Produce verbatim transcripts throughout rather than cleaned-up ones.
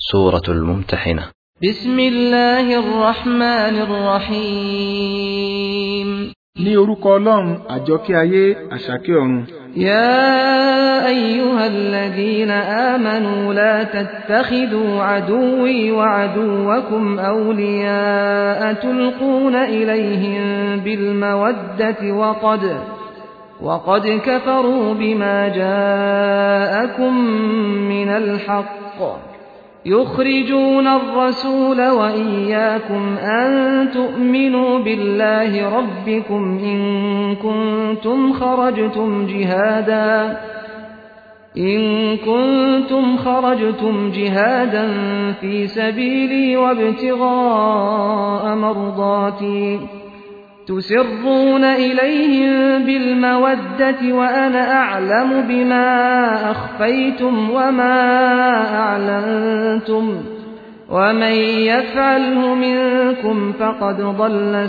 Suratul Mumtahinah. Bismillahir Rahmanir Rahim. Ní orúkọ Ọlọ́run àjọkẹ́ ayé àṣàkẹ́ ọ̀run. يا أيها الذين آمنوا لا تتخذوا عدوي وعدوكم أولياء تلقون إليهم بالمودة وقد وقد كفروا بما جاءكم من الحق يخرجون الرسول وإياكم أن تؤمنوا بالله ربكم إن كنتم خرجتم جهادا إن كنتم خرجتم جهادا في سبيلي وابتغاء مرضاتي تسرون إليهم بالمودة وأنا أعلم بما أخفيتم وما أعلنتم ومن يفعله منكم فقد ضل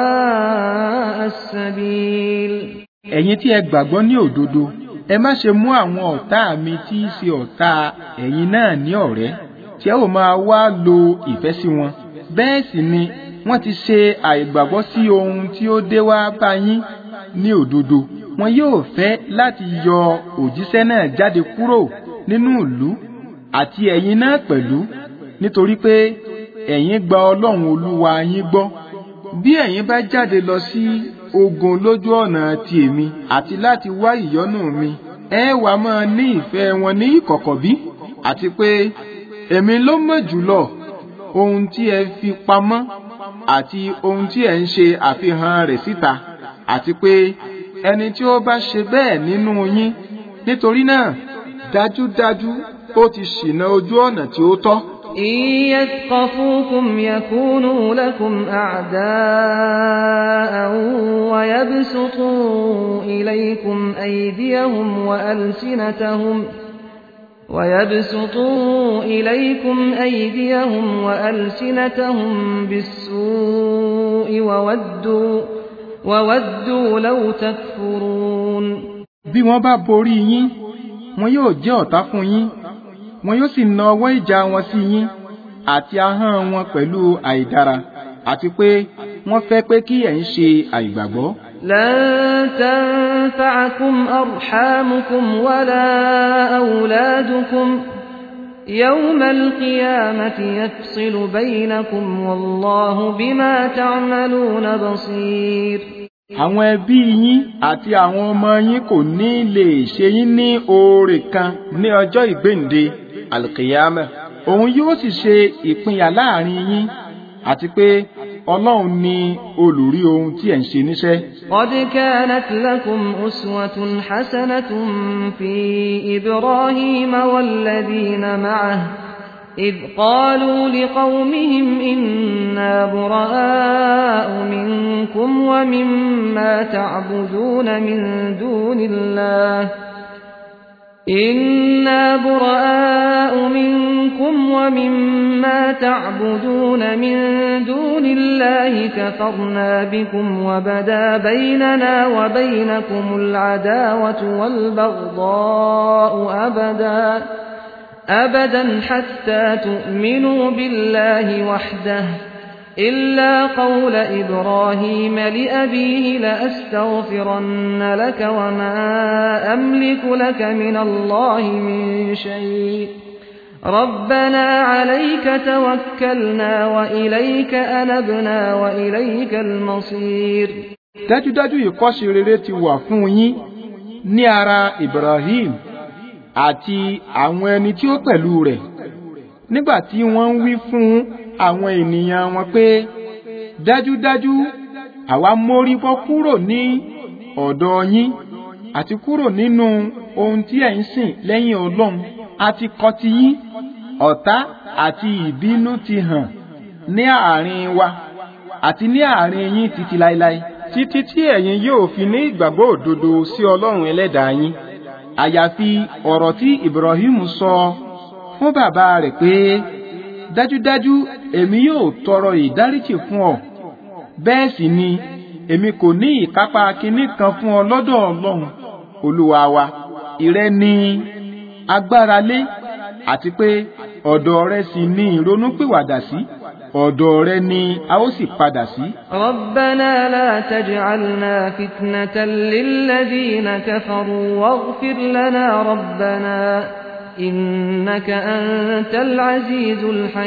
سواء السبيل. Ẹ̀yin tí ẹ gbàgbọ́ ní òdodo, ẹ má ṣe mú àwọn ọ̀tá mi tí í ṣe ọ̀tá ẹ̀yin náà ní ọ̀rẹ́ tí ẹ ó máa wá lo ìfẹ́ sí wọn. Bẹ́ẹ̀ sì ni wọ́n ti ṣe àìgbàgbọ́ sí ohun tí ó dé wá bá yín ní òdodo. Wọn yóò fẹ́ láti yọ òjíṣẹ́ náà jáde kúrò nínú ìlú àti ẹ̀yin náà pẹ̀lú, nítorí pé ẹ̀yin gba Ọlọ́run Olúwa yín gbọ́. Bí ẹ̀yin bá jáde lọ sí ogun lójú ọ̀nà ti èmi àti láti wá ìyọ́nú mi, ẹ wá máa ní ìfẹ́ wọn ní ìkọ̀kọ̀ bí? Àti pé èmi ló mọ̀ jùlọ ohun tí ẹ fi pamọ́ àti ohun tí ẹ ń ṣe àfihàn rẹ̀ síta, àti pé ẹni tí ó bá ṣe bẹ́ẹ̀ nínú yín, nítorí náà dájúdájú ó ti ṣìnà ojú ọ̀nà tí ó tọ́. إن يثقفوكم يكونوا لكم أعداء ويبسطوا إليكم أيديهم وألسنتهم ويبسطوا إليكم أيديهم وألسنتهم بالسوء وودوا وودوا لو تكفرون. Bí wọ́n bá borí yín, wọn yóò jẹ́ ọ̀tá fún yín, wọn yóò sì na ọwọ́ ìjà wọn sí yín àti ahọ́n wọn pẹ̀lú àìdára, àti pé wọ́n fẹ́ pé kí ẹ̀ ń ṣe àìgbàgbọ́. لن تنفعكم أرحامكم ولا أولادكم يوم القيامة يفصل بينكم والله بما تعملون بصير. Àwọn ẹbí yín àti àwọn ọmọ yín kò ní lè ṣe yín ní oore kan ní ọjọ́ ìgbéǹde alqiyama. Òun yóò sì ṣe ìpínyà láàrin yín, àti pé Ọlọ́run ni olùrí ohun tí ẹ̀ ń ṣe níṣẹ́. قد كانت لكم أسوة حسنة في إبراهيم والذين معه إذ قالوا لقومهم إنا براء منكم ومما تعبدون من دون الله إنا براء منكم ومما تعبدون من دون الله كفرنا بكم وبدا بيننا وبينكم العداوة والبغضاء أبدا أبدا حتى تؤمنوا بالله وحده إلا قول إبراهيم لأبيه لأستغفرن لك وما أملك لك من الله من شيء ربنا عليك توكلنا وإليك أنبنا وإليك المصير. Dájúdájú ìkọ́ṣe rere ti wà fún yín ní ara Ibrahim àti àwọn ẹni tí ó pẹ̀lú rẹ̀, nígbà tí wọ́n ń wí fún àwọn ènìyàn wọn pé dájúdájú àwa mórí bọ́ kúrò ní ọ̀dọ̀ yín àti kúrò nínú ohun tí ẹ̀ ń sìn lẹ́yìn Ọlọ́run, àti kọ̀ ti yín. Ọ̀tá àti ìbínú ti hàn ní àárín wa àti ní àárín yín títí láéláé, títí tí ẹ̀yin yóò fi ní ìgbàgbọ́ òdodo sí Ọlọ́run ẹlẹ́dàá yín. Àyàfi ọ̀rọ̀ tí Ibrahim sọ fún bàbá rẹ̀ pé dájúdájú èmi yóò tọrọ ìdáríjì fún ọ, bẹ́ẹ̀ sì ni èmi kò ní ìkápá kinní kan fún ọ lọ́dọ̀ Ọlọ́run Olúwa wa. Ìrẹ ni agbára lé, àti pé ọ̀dọ̀ rẹ sì ni ìrònúpìwàdà sí, ọ̀dọ̀ rẹ ni a ó sì padà sí. ربنا لا تجعلنا فتنة للذين كفروا واغفر لنا ربنا إنك أنت العزيز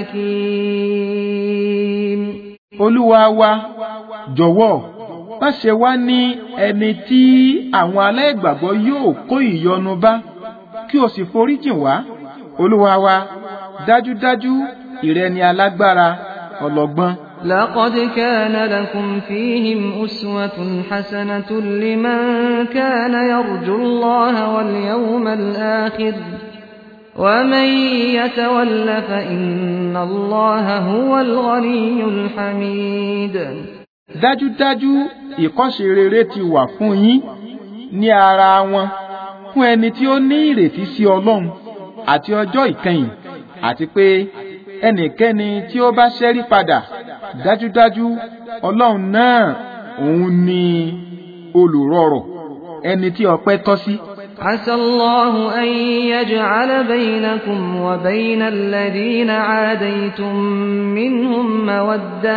الحكيم. Olúwa wa, jọ̀wọ́ má ṣe wá ní ẹni tí àwọn aláìgbàgbọ́ yóò kó ìyọnu bá, kí o sì foríjìn wá. Olúwa wa, dájúdájú ìrẹ ni alágbára, ọlọ́gbọ́n. لقد كان لكم فيهم أسوة حسنة لمن كان يرجو الله واليوم الآخر ومن يتول فإن الله هو الغني الحميد. Dájúdájú ìkọ́ṣe rere ti wà fún yín ní ara wọn fún ẹni tí ó ní ìrètí sí Ọlọ́run àti ọjọ́ ìkẹyìn, àti pé ẹnikẹ́ni tí ó bá ṣẹ́rí padà, dájúdájú Ọlọ́run náà òun ni olùrọ̀rọ̀, ẹni tí ọpẹ́ tọ́ sí. عسى الله أن يجعل بينكم وبين الذين عاديتم منهم مودة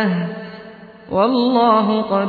والله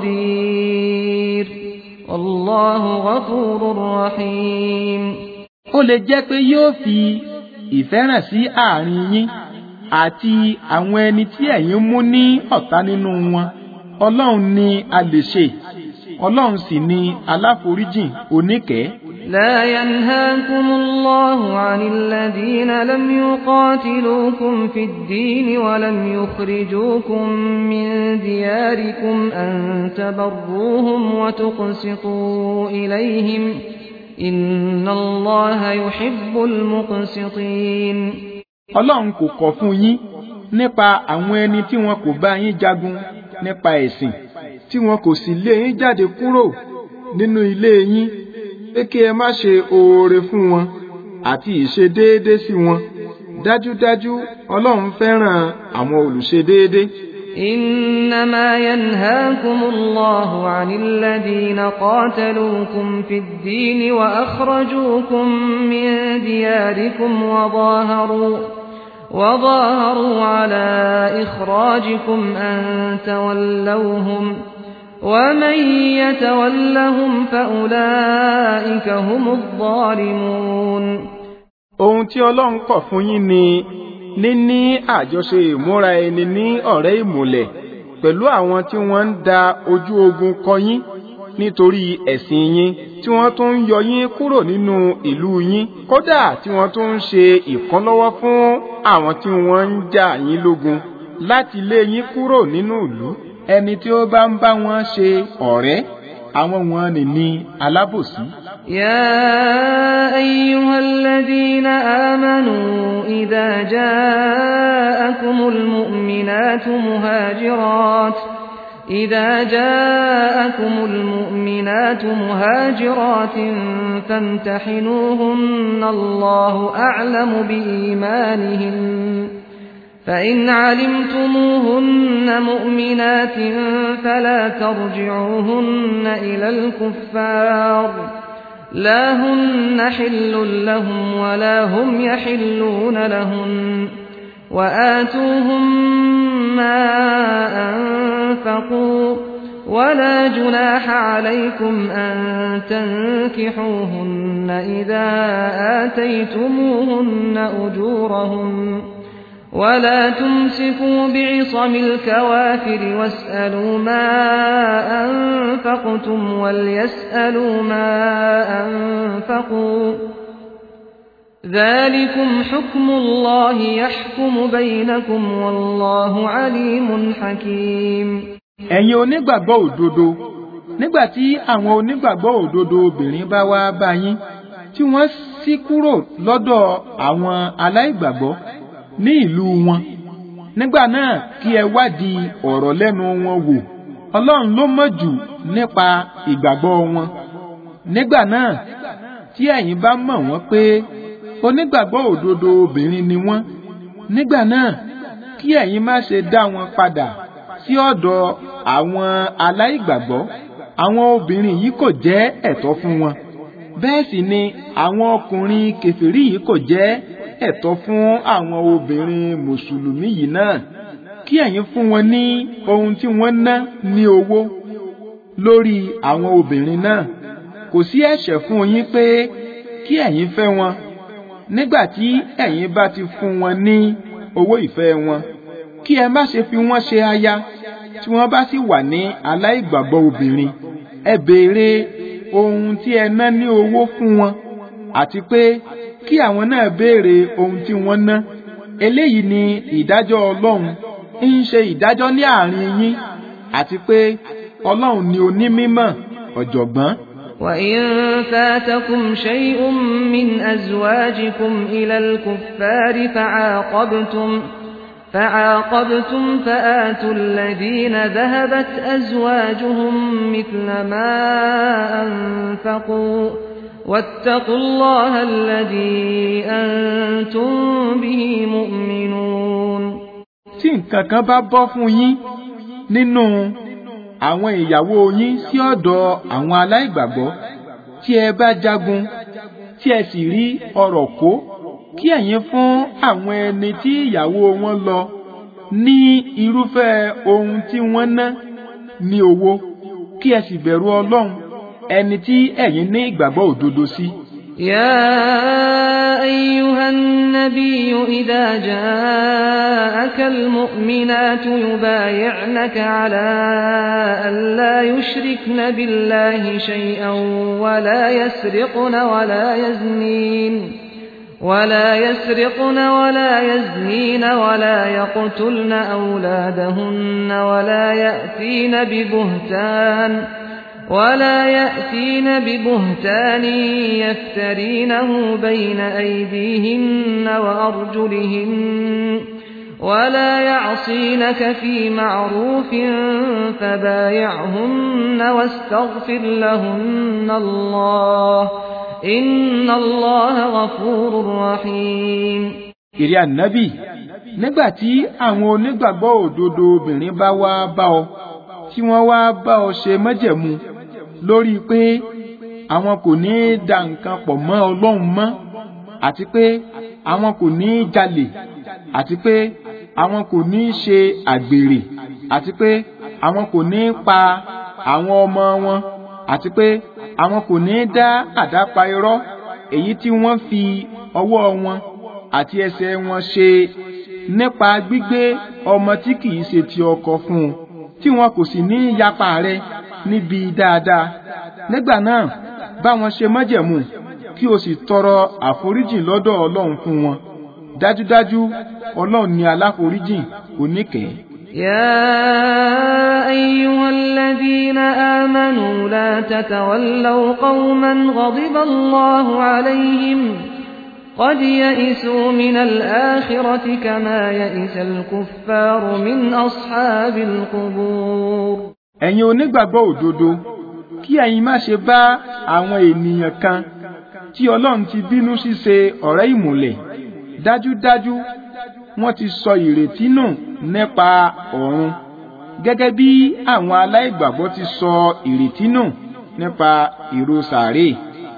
قدير والله غفور رحيم. Ó lè jẹ́ pé yóò fi ìfẹ́ hàn sí àárín yín àti àwọn ẹni tí ẹ̀yin mú ní ọ̀tá nínú wọn. Ọlọ́run ni a lè ṣe, Ọlọ́run sì ni aláforíjìn oníkẹ́. لا ينهاكم الله عن الذين لم يقاتلوكم في الدين ولم يخرجوكم من دياركم أن تبروهم وتقسطوا إليهم إن الله يحب المقسطين. Ọlọ́run kò kọ̀ fún yín nípa àwọn ẹni tí wọn kò bá yín jagun nípa ẹ̀sìn, tí wọn kò sì lé yín jáde kúrò nínú ilé yín, pé kí ẹ má ṣe oore fún wọn àti ìṣe déédé sí wọn. Dájúdájú Ọlọ́run fẹ́ràn àwọn olùṣe déédé. إنما ينهاكم الله عن الذين قاتلوكم في الدين وأخرجوكم من دياركم وظاهروا وظاهروا على إخراجكم أن تولوهم ومن يتولهم فأولئك هم الظالمون. Ohun tí Ọlọ́run kọ̀ fún yín ni níní àjọṣe ìmúra ẹni ní ọ̀rẹ́ ìmùlẹ̀ pẹ̀lú àwọn tí wọ́n ń da ojú ogun kọ yín nítorí ẹ̀sìn yín, tí wọ́n tún ń yọ yín kúrò nínú ìlú yín, kódà tí wọ́n tún ń ṣe ìkánlọ́wọ́ fún àwọn tí wọ́n ń jà yín lógun láti lé yín kúrò nínú ìlú. Ẹni tí ó bá ń bá wọn ṣe ọ̀rẹ́, àwọn wọn ni ní alábòsí. يا أيها الذين آمنوا إذا جاءكم المؤمنات مهاجرات إذا جاءكم المؤمنات مهاجرات فامتحنوهن الله أعلم بإيمانهن فإن علمتموهن مؤمنات فلا ترجعوهن إلى الكفار لا هن حل لهم ولا هم يحلون لهن وآتوهم ما أنفقوا ولا جناح عليكم أن تنكحوهن إذا آتيتموهن أجورهن ولا تمسكوا بعصم الكوافر واسألوا ما أنفقتم وليسألوا ما أنفقوا ذلكم حكم الله يحكم بينكم والله عليم حكيم. Ẹ̀yin onígbàgbọ́ òdodo, nígbà tí àwọn onígbàgbọ́ òdodo obìnrin bá wá bá yín tí wọ́n ṣí kúrò lọ́dọ̀ àwọn aláìgbàgbọ́ ní ìlú wọn, nígbà náà kí ẹ wádìí ọ̀rọ̀ lẹ́nu wọn wò. Ọlọ́run ló mọ̀ jù nípa ìgbàgbọ́ wọn. Nígbà náà tí ẹ̀yin bá mọ̀ wọ́n pé onígbàgbọ́ òdodo obìnrin ni wọ́n, nígbà náà kí ẹ̀yin má ṣe dá wọn padà sí ọ̀dọ̀ àwọn aláìgbàgbọ́. Àwọn obìnrin yìí kò jẹ́ ẹ̀tọ́ fún wọn, bẹ́ẹ̀ sì ni àwọn ọkùnrin kèfèrí yìí kò jẹ́ ẹ̀tọ́ fún àwọn obìnrin mùsùlùmí yìí náà kí ẹ̀yin fún wọn ní ohun tí wọ́n ná ní owó lórí àwọn obìnrin náà. Kò sí ẹ̀ṣẹ̀ fún yín pé kí ẹ̀yin fẹ́ wọn nígbà tí ẹ̀yin bá ti fún wọn ní owó ìfẹ́ wọn. Kí ẹ má ṣe fi wọ́n ṣe aya tí wọ́n bá sì wà ní aláìgbàgbọ́ obìnrin. Ẹ béèrè ohun tí ẹ ná ní owó fún wọn àti pé kí àwọn náà béèrè ohun tí wọ́n ná. Eléyìí ni ìdájọ́ Ọlọ́run ń ṣe ìdájọ́ ní àárín yín àti pé Ọlọ́run ni onímímọ̀ ọ̀jọ̀gbọ́n. وإن فاتكم شيء من أزواجكم إلى الكفار فعاقبتم فعاقبتم فآتوا الذين ذهبت أزواجهم مثل ما أنفقوا واتقوا الله الذي أنتم به مؤمنون. Tí nǹkan kan bá bọ́ fún yín nínú àwọn ìyàwó yín sí ọ̀dọ̀ àwọn aláìgbàgbọ́, tí ẹ bá jagun tí ẹ sì rí ọrọ̀ kó, kí ẹ̀yin fún àwọn ẹni tí ìyàwó wọn lọ ní irúfẹ́ ohun tí wọ́n ná ní owó, kí ẹ sì bẹ̀rù Ọlọ́run ẹni tí ẹ̀yin ní ìgbàgbọ́ òdodo sí. يا أيها النبي إذا جاءك المؤمنات يبايعنك على أن لا يشركن بالله شيئا ولا يسرقن ولا يزنين ولا يسرقن ولا يزنين ولا يقتلن أولادهن ولا يأتين ببهتان ولا يأتين ببهتان يفترينه بين أيديهن وأرجلهن ولا يعصينك في معروف فبايعهن واستغفر لهن الله إن الله غفور رحيم. Ìrẹ Ànábì, nígbà tí àwọn onígbàgbọ́ òdodo obìnrin bá wá bá ọ tí wọ́n wá bá ọ ṣe májẹ̀mú lórí pé àwọn kò ní dà nǹkan pọ̀ mọ́ Ọlọ́run mọ́ àti pé àwọn kò ní jalè àti pé àwọn kò ní ṣe àgbèrè àti pé àwọn kò ní pa àwọn ọmọ wọn àti pé àwọn kò ní dá àdápa irọ́ èyí tí wọ́n fi ọwọ́ wọn àti ẹsẹ̀ wọn ṣe nípa gbígbé ọmọ tí kìí ṣe ti ọkọ fún un, tí wọn kò sì ní yapa rẹ níbi dáadáa. Nígbà náà bá wọn ṣe májẹ̀mú kí o sì tọrọ àforíjìn lọ́dọ̀ Ọlọ́run fún wọn. Dájúdájú Ọlọ́run ni aláforíjìn oníkẹ́. يا أيها الذين آمنوا لا تتولوا قوما غضب الله عليهم قد يئسوا من الآخرة كما يئس الكفار من أصحاب القبور. Ẹ̀yin onígbàgbọ́ òdodo, kí ẹ̀yin má ṣe bá àwọn ènìyàn kan tí Ọlọ́run ti bínú sí ṣe ọ̀rẹ́ ìmùlẹ̀. Dájúdájú wọ́n ti sọ ìrètí nù nípa ọ̀run, gẹ́gẹ́ bí àwọn aláìgbàgbọ́ ti sọ ìrètí nù nípa ìró sàréè.